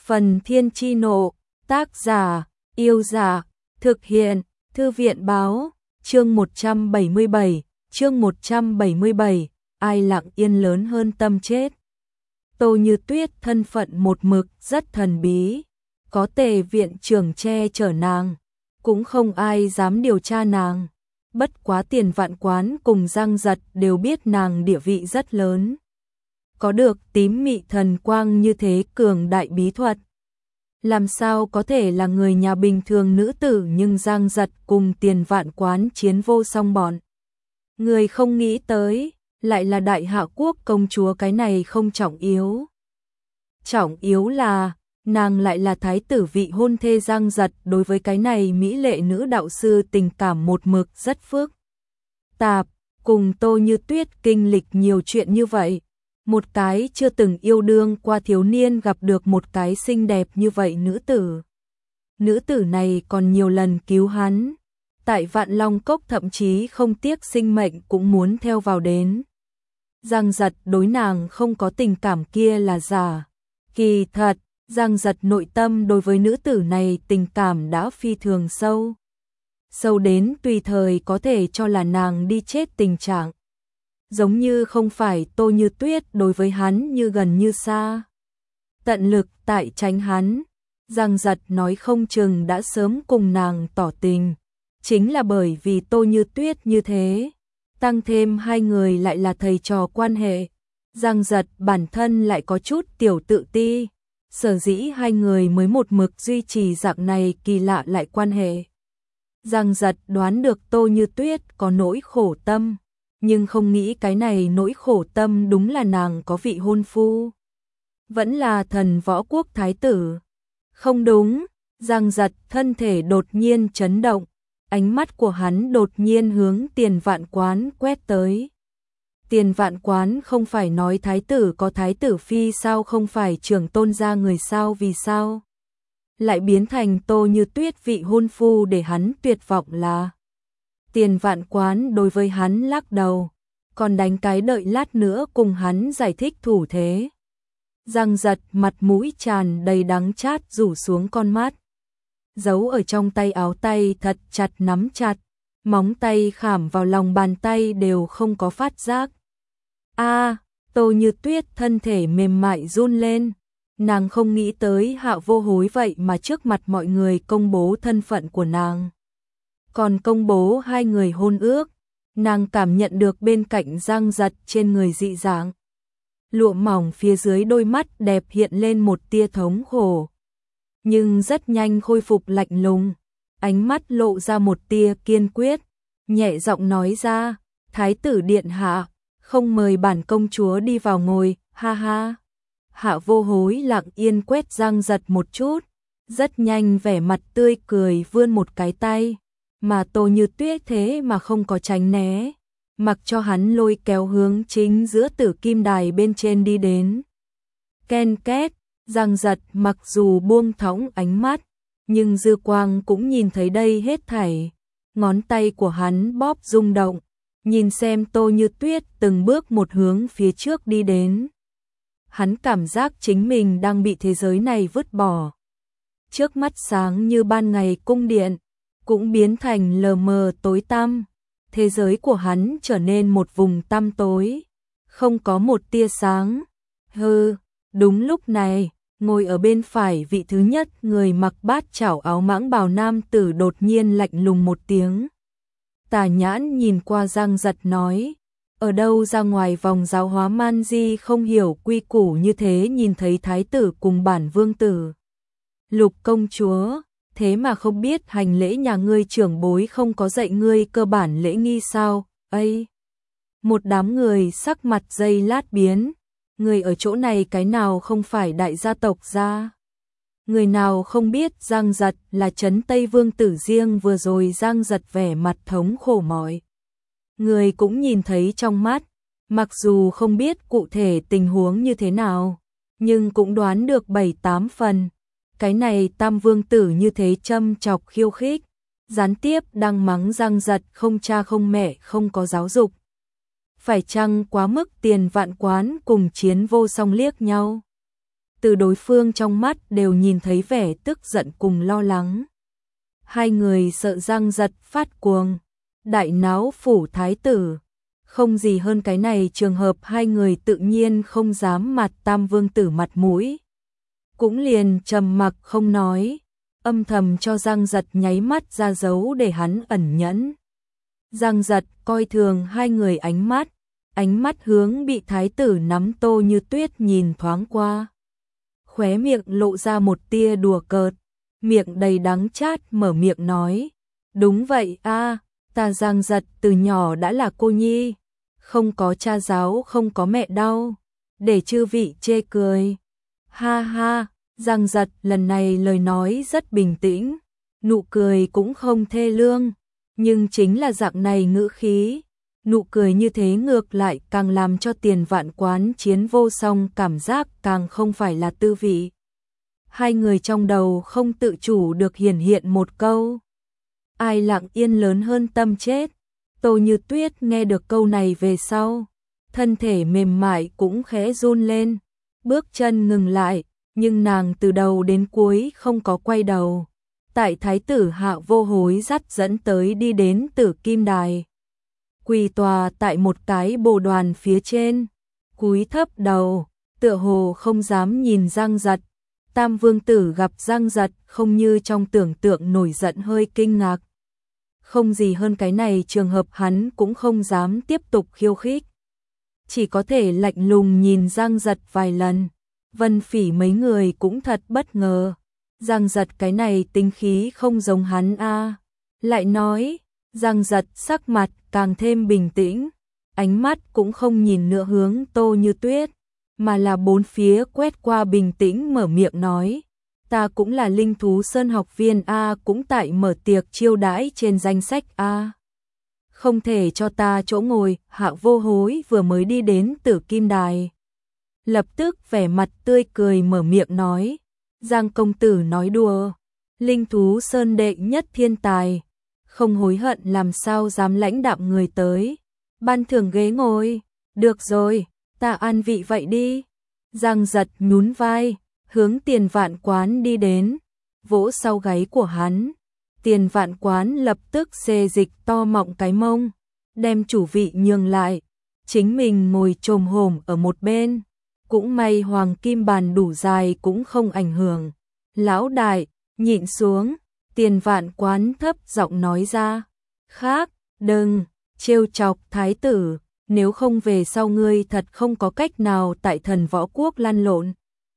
Phần Thiên Chi Nộ, tác giả, Yêu Dạ, thực hiện, Thư viện Báo, chương 177, ai lặng yên lớn hơn tâm chết. Tô Như Tuyết thân phận một mực rất thần bí, có Tề viện trưởng che chở nàng, cũng không ai dám điều tra nàng. Bất quá Tiền Vạn Quán cùng Giang Giật đều biết nàng địa vị rất lớn. Có được tím mị thần quang như thế cường đại bí thuật, làm sao có thể là người nhà bình thường nữ tử, nhưng Giang Giật cùng Tiền Vạn Quán chiến vô song bọn. Người không nghĩ tới, lại là Đại Hạ Quốc công chúa. Cái này không trọng yếu. Trọng yếu là, nàng lại là thái tử vị hôn thê. Giang Giật đối với cái này mỹ lệ nữ đạo sư tình cảm một mực rất phức tạp, cùng Tô Như Tuyết kinh lịch nhiều chuyện như vậy. Một cái chưa từng yêu đương qua thiếu niên gặp được một cái xinh đẹp như vậy nữ tử. Nữ tử này còn nhiều lần cứu hắn. Tại Vạn Long Cốc thậm chí không tiếc sinh mệnh cũng muốn theo vào đến. Giang Giật đối nàng không có tình cảm kia là giả. Kỳ thật, Giang Giật nội tâm đối với nữ tử này tình cảm đã phi thường sâu. Sâu đến tùy thời có thể cho là nàng đi chết tình trạng. Giống như không phải Tô Như Tuyết đối với hắn như gần như xa. Tận lực tại tránh hắn. Giang Giật nói không chừng đã sớm cùng nàng tỏ tình. Chính là bởi vì Tô Như Tuyết như thế. Tăng thêm hai người lại là thầy trò quan hệ. Giang Giật bản thân lại có chút tiểu tự ti. Sở dĩ hai người mới một mực duy trì dạng này kỳ lạ lại quan hệ. Giang Giật đoán được Tô Như Tuyết có nỗi khổ tâm. Nhưng không nghĩ cái này nỗi khổ tâm đúng là nàng có vị hôn phu. Vẫn là Thần Võ Quốc thái tử. Không đúng, Giang Giật thân thể đột nhiên chấn động. Ánh mắt của hắn đột nhiên hướng Tiền Vạn Quán quét tới. Tiền Vạn Quán không phải nói thái tử có thái tử phi sao, không phải trưởng tôn gia người sao, vì sao lại biến thành Tô Như Tuyết vị hôn phu để hắn tuyệt vọng là. Tiền Vạn Quán đối với hắn lắc đầu, còn đánh cái đợi lát nữa cùng hắn giải thích thủ thế. Giang Giật mặt mũi tràn đầy đắng chát rủ xuống con mắt. Giấu ở trong tay áo tay thật chặt nắm chặt, móng tay khảm vào lòng bàn tay đều không có phát giác. Tô Như Tuyết thân thể mềm mại run lên. Nàng không nghĩ tới Hạ Vô Hối vậy mà trước mặt mọi người công bố thân phận của nàng. Còn công bố hai người hôn ước. Nàng cảm nhận được bên cạnh Giang Giật trên người dị dạng. Lụa mỏng phía dưới đôi mắt đẹp hiện lên một tia thống khổ. Nhưng rất nhanh khôi phục lạnh lùng. Ánh mắt lộ ra một tia kiên quyết. Nhẹ giọng nói ra, Thái tử điện hạ, không mời bản công chúa đi vào ngồi, ha ha. Hạ Vô Hối lặng yên quét Giang Giật một chút. Rất nhanh vẻ mặt tươi cười vươn một cái tay. Mà Tô Như Tuyết thế mà không có tránh né, mặc cho hắn lôi kéo hướng chính giữa Tử Kim Đài bên trên đi đến. Ken két, Giang Giật mặc dù buông thõng ánh mắt, nhưng dư quang cũng nhìn thấy đây hết thảy. Ngón tay của hắn bóp rung động, nhìn xem Tô Như Tuyết từng bước một hướng phía trước đi đến. Hắn cảm giác chính mình đang bị thế giới này vứt bỏ. Trước mắt sáng như ban ngày cung điện cũng biến thành lờ mờ tối tăm. Thế giới của hắn trở nên một vùng tăm tối, không có một tia sáng. Đúng lúc này, ngồi ở bên phải vị thứ nhất người mặc bát chảo áo mãng bào nam tử đột nhiên lạnh lùng một tiếng. Tà nhãn nhìn qua Giang Giật nói, ở đâu ra ngoài vòng giáo hóa man di không hiểu quy củ như thế, nhìn thấy thái tử cùng bản vương tử Lục công chúa, thế mà không biết hành lễ, nhà ngươi trưởng bối không có dạy ngươi cơ bản lễ nghi sao? Ây! Một đám người sắc mặt giây lát biến. Người ở chỗ này cái nào không phải đại gia tộc gia? Người nào không biết Giang Giật là Trấn Tây Vương tử riêng vừa rồi Giang Giật vẻ mặt thống khổ mỏi. Người cũng nhìn thấy trong mắt, mặc dù không biết cụ thể tình huống như thế nào, nhưng cũng đoán được 7-8 phần. Cái này Tam Vương tử như thế châm chọc khiêu khích, gián tiếp đang mắng Giang Giật không cha không mẹ, không có giáo dục. Phải chăng quá mức? Tiền Vạn Quán cùng Chiến Vô Song liếc nhau. từ đối phương trong mắt đều nhìn thấy vẻ tức giận cùng lo lắng. Hai người sợ Giang Giật phát cuồng, đại náo phủ thái tử. Không gì hơn cái này, trường hợp hai người tự nhiên không dám mặt Tam Vương tử mặt mũi. Cũng liền trầm mặc không nói, âm thầm cho Giang Giật nháy mắt ra dấu để hắn ẩn nhẫn. Giang Giật coi thường hai người ánh mắt hướng bị thái tử nắm Tô Như Tuyết nhìn thoáng qua. Khóe miệng lộ ra một tia đùa cợt, miệng đầy đắng chát mở miệng nói, đúng vậy a, ta Giang Giật từ nhỏ đã là cô nhi, không có cha giáo không có mẹ đau, để chư vị chê cười. Ha ha, Giang Giật lần này lời nói rất bình tĩnh, nụ cười cũng không thê lương, nhưng chính là dạng này ngữ khí, nụ cười như thế ngược lại càng làm cho Tiền Vạn Quán chiến vô song cảm giác càng không phải là tư vị. Hai người trong đầu không tự chủ được hiển hiện một câu, ai lặng yên lớn hơn tâm chết. Tô Như Tuyết nghe được câu này về sau, thân thể mềm mại cũng khẽ run lên, bước chân ngừng lại, nhưng nàng từ đầu đến cuối không có quay đầu. Tại thái tử Hạ Vô Hối dắt dẫn tới đi đến Tử Kim Đài, quỳ tòa tại một cái bồ đoàn phía trên, cúi thấp đầu, tựa hồ không dám nhìn Giang Giật. Tam Vương tử gặp Giang Giật không như trong tưởng tượng nổi giận, hơi kinh ngạc. Không gì hơn cái này, trường hợp hắn cũng không dám tiếp tục khiêu khích, chỉ có thể lạnh lùng nhìn Giang Giật vài lần. Vân Phỉ mấy người cũng thật bất ngờ, Giang Giật cái này tính khí không giống hắn a. Lại nói, Giang Giật sắc mặt càng thêm bình tĩnh, ánh mắt cũng không nhìn nữa hướng Tô Như Tuyết, mà là bốn phía quét qua, bình tĩnh mở miệng nói, ta cũng là Linh Thú Sơn học viên a, cũng tại mở tiệc chiêu đãi trên danh sách a. Không thể cho ta chỗ ngồi. Hạ Vô Hối vừa mới đi đến Tử Kim Đài, lập tức vẻ mặt tươi cười mở miệng nói, Giang công tử nói đùa, Linh Thú Sơn đệ nhất thiên tài, không hối hận làm sao dám lãnh đạm người tới, ban thưởng ghế ngồi, được rồi, ta an vị vậy đi. Giang Giật nhún vai, hướng Tiền Vạn Quán đi đến, vỗ sau gáy của hắn. Tiền Vạn Quán lập tức xê dịch to mọng cái mông, đem chủ vị nhường lại, chính mình ngồi chồm hổm ở một bên. Cũng may hoàng kim bàn đủ dài cũng không ảnh hưởng. Lão đại, nhịn xuống. Tiền Vạn Quán thấp giọng nói ra, khác, đừng trêu chọc thái tử, nếu không về sau ngươi thật không có cách nào tại Thần Võ Quốc lăn lộn.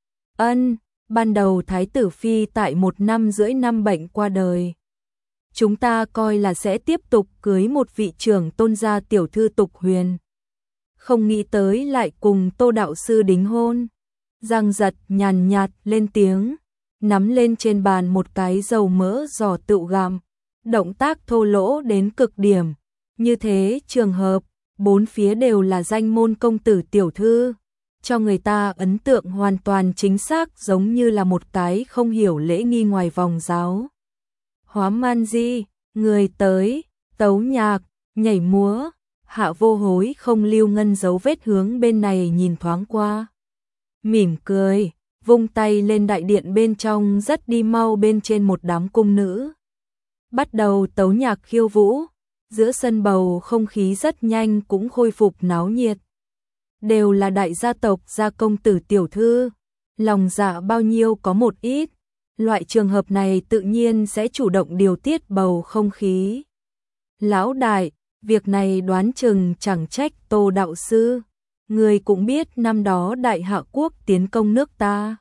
Ân, ban đầu thái tử phi tại 1,5 năm bệnh qua đời, chúng ta coi là sẽ tiếp tục cưới một vị trưởng tôn gia tiểu thư Tục Huyền, không nghĩ tới lại cùng Tô đạo sư đính hôn. Giang Giật nhàn nhạt lên tiếng, nắm lên trên bàn một cái dầu mỡ giò tựu gặm, động tác thô lỗ đến cực điểm. Như thế trường hợp, bốn phía đều là danh môn công tử tiểu thư, cho người ta ấn tượng hoàn toàn chính xác giống như là một cái không hiểu lễ nghi ngoài vòng giáo. Hóa man di, người tới, tấu nhạc, nhảy múa. Hạ Vô Hối không lưu ngân dấu vết hướng bên này nhìn thoáng qua, mỉm cười, vung tay lên đại điện bên trong rất đi mau bên trên một đám cung nữ. Bắt đầu tấu nhạc khiêu vũ, giữa sân bầu không khí rất nhanh cũng khôi phục náo nhiệt. Đều là đại gia tộc gia công tử tiểu thư, lòng dạ bao nhiêu có một ít, loại trường hợp này tự nhiên sẽ chủ động điều tiết bầu không khí. Lão đại, việc này đoán chừng chẳng trách Tô đạo sư, người cũng biết năm đó Đại Hạ quốc tiến công nước ta,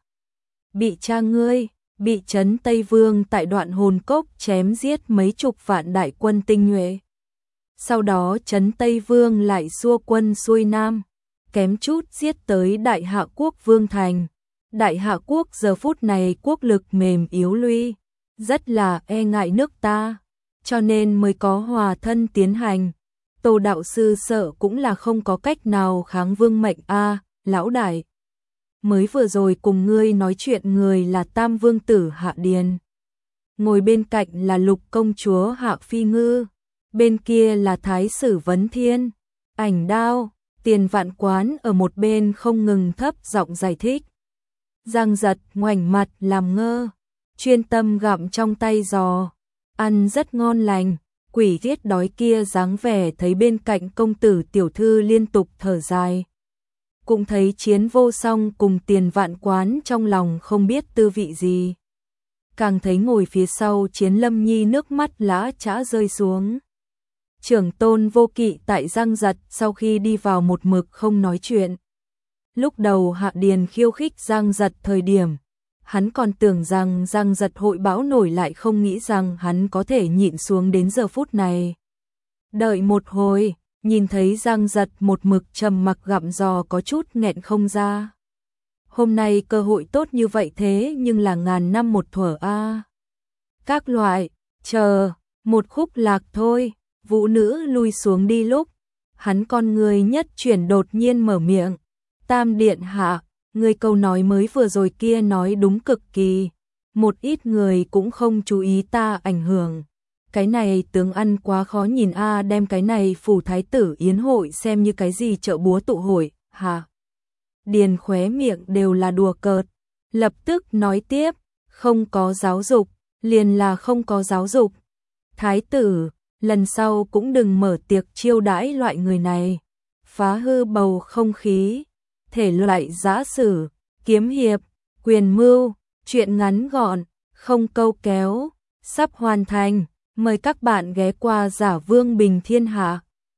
bị cha ngươi, bị Trấn Tây Vương tại Đoạn Hồn Cốc chém giết mấy chục vạn đại quân tinh nhuệ. Sau đó Trấn Tây Vương lại xua quân xuôi nam, kém chút giết tới Đại Hạ quốc vương thành. Đại Hạ quốc giờ phút này quốc lực mềm yếu lui, rất là e ngại nước ta, cho nên mới có hòa thân tiến hành. Tô đạo sư sợ cũng là không có cách nào kháng vương mệnh a. Lão đại, mới vừa rồi cùng ngươi nói chuyện người là Tam Vương tử Hạ Điền, ngồi bên cạnh là Lục công chúa Hạ Phi Ngư, bên kia là Thái sử Vấn Thiên. Ảnh Đao, Tiền Vạn Quán ở một bên không ngừng thấp giọng giải thích. Giang Giật ngoảnh mặt làm ngơ, chuyên tâm gặm trong tay giò, ăn rất ngon lành. Quỷ tiết đói kia dáng vẻ thấy bên cạnh công tử tiểu thư liên tục thở dài. Cũng thấy Chiến Vô Song cùng Tiền Vạn Quán trong lòng không biết tư vị gì. Càng thấy ngồi phía sau Chiến Lâm Nhi nước mắt lã chã rơi xuống. Trưởng tôn Vô Kỵ tại Giang Giật sau khi đi vào một mực không nói chuyện. Lúc đầu Hạ Điền khiêu khích Giang Giật thời điểm, hắn còn tưởng rằng Giang Giật hội bão nổi, lại không nghĩ rằng hắn có thể nhịn xuống đến giờ phút này. Đợi một hồi, nhìn thấy Giang Giật một mực trầm mặc gặm giò có chút nghẹn không ra. Hôm nay cơ hội tốt như vậy thế nhưng là ngàn năm một thuở a. Các loại, chờ, một khúc lạc thôi, vũ nữ lui xuống đi lúc. Hắn con người nhất chuyển đột nhiên mở miệng. Tam điện hạ, người câu nói mới vừa rồi kia nói đúng cực kỳ. Một ít người cũng không chú ý ta ảnh hưởng. Cái này tướng ăn quá khó nhìn a, đem cái này phủ thái tử yến hội xem như cái gì chợ búa tụ hội, hả? Điền khóe miệng đều là đùa cợt, lập tức nói tiếp, không có giáo dục, liền là không có giáo dục. Thái tử, lần sau cũng đừng mở tiệc chiêu đãi loại người này, phá hư bầu không khí. Thể loại giã sử, kiếm hiệp, quyền mưu, truyện ngắn gọn, không câu kéo, sắp hoàn thành. Mời các bạn ghé qua Giả Vương Bình Thiên Hạ.